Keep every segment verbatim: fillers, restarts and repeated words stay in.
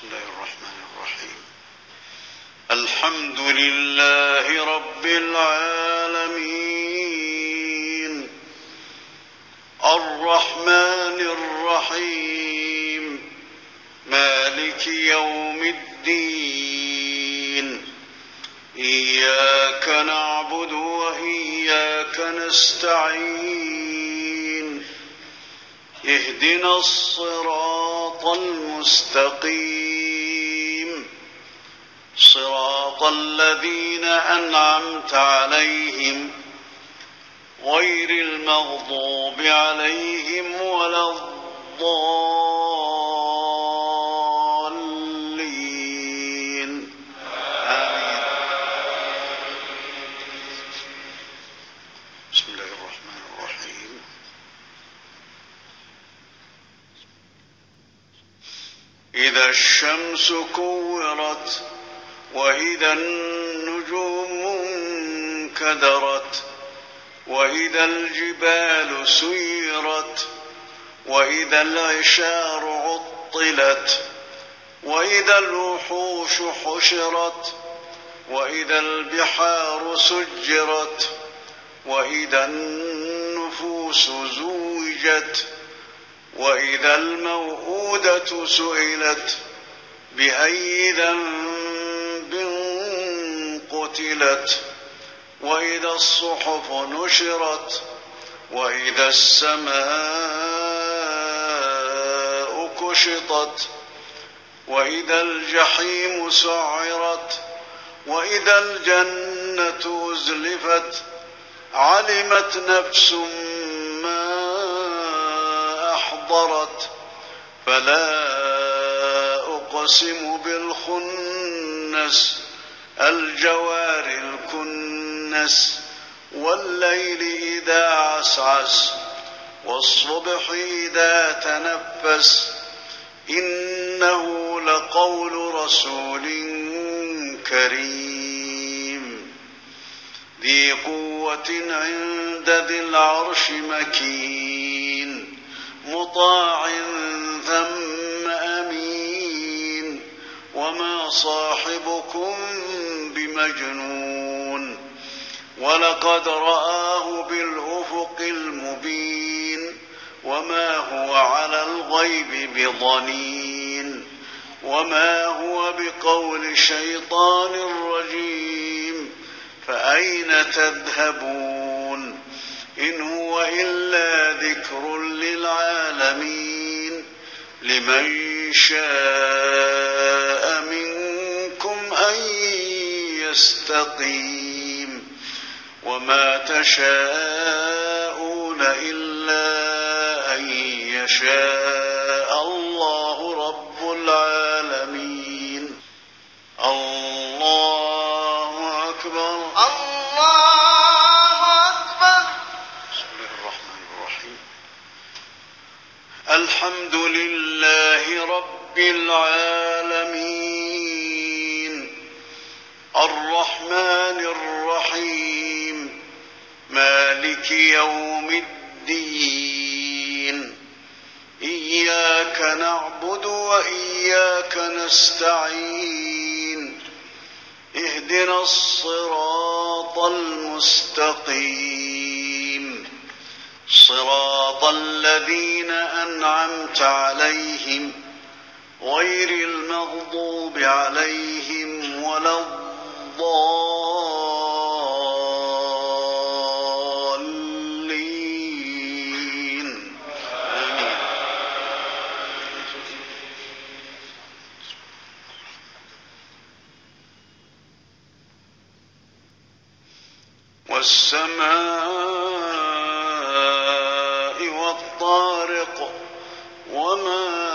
الله الرحمن الرحيم. الحمد لله رب العالمين الرحمن الرحيم مالك يوم الدين إياك نعبد وإياك نستعين اهدنا الصراط المستقيم صراط الذين أنعمت عليهم غير المغضوب عليهم ولا الضالين آمين. بسم الله الرحمن الرحيم. إذا الشمس كورت وإذا النجوم انكدرت وإذا الجبال سيرت وإذا العشار عطلت وإذا الوحوش حشرت وإذا البحار سجرت وإذا النفوس زوجت وإذا الموءودة سئلت بأي ذنب قتلت وإذا الصحف نشرت وإذا السماء كشطت وإذا الجحيم سعرت وإذا الجنة أزلفت علمت نفس ما أحضرت فلا أقسم بالخنس الجوار الكنس والليل إذا عسعس والصبح إذا تنفس إنه لقول رسول كريم ذي قوة عند ذي العرش مكين مطاع ثم أمين وما صاحبكم بمجنون ولقد رآه بالأفق المبين وما هو على الغيب بضنين وما هو بقول شيطان رجيم فأين تذهبون إن هو إلا ذكر للعالمين لمن شاء منكم أن يستقيم وما تشاءون إلا أن يشاء الله رب العالمين. الله أكبر. الله أكبر. بسم الله الرحمن الرحيم. الحمد لله رب العالمين الرحمن الرحيم مالك يوم الدين إياك نعبد وإياك نستعين اهدنا الصراط المستقيم صراط الذين أنعمت عليهم غير المغضوب عليهم ولا الضالين آمين. والسماء والطارق وما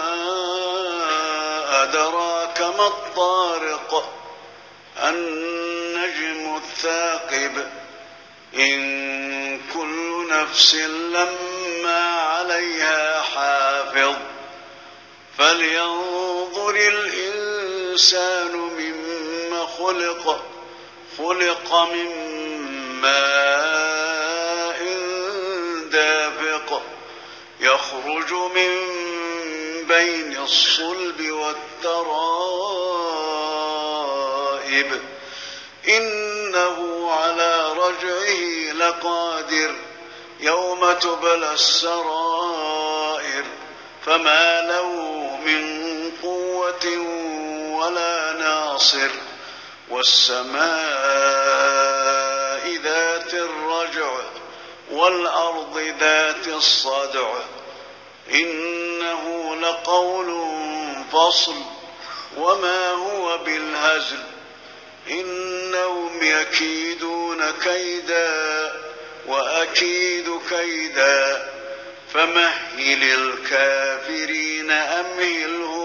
أدراك ما الطارق النجم الثاقب إن كل نفس لما عليها حافظ فلينظر الإنسان مما خلق خلق من ماء دافق يخرج من بين الصلب والترائب غائب إنه على رجعه لقادر يوم تبلى السرائر فما له من قوة ولا ناصر والسماء ذات الرجع والأرض ذات الصدع إنه لقول فصل وما هو بالهزل إنهم يكيدون كيدا وأكيد كيدا فمهل الكافرين أمهلهم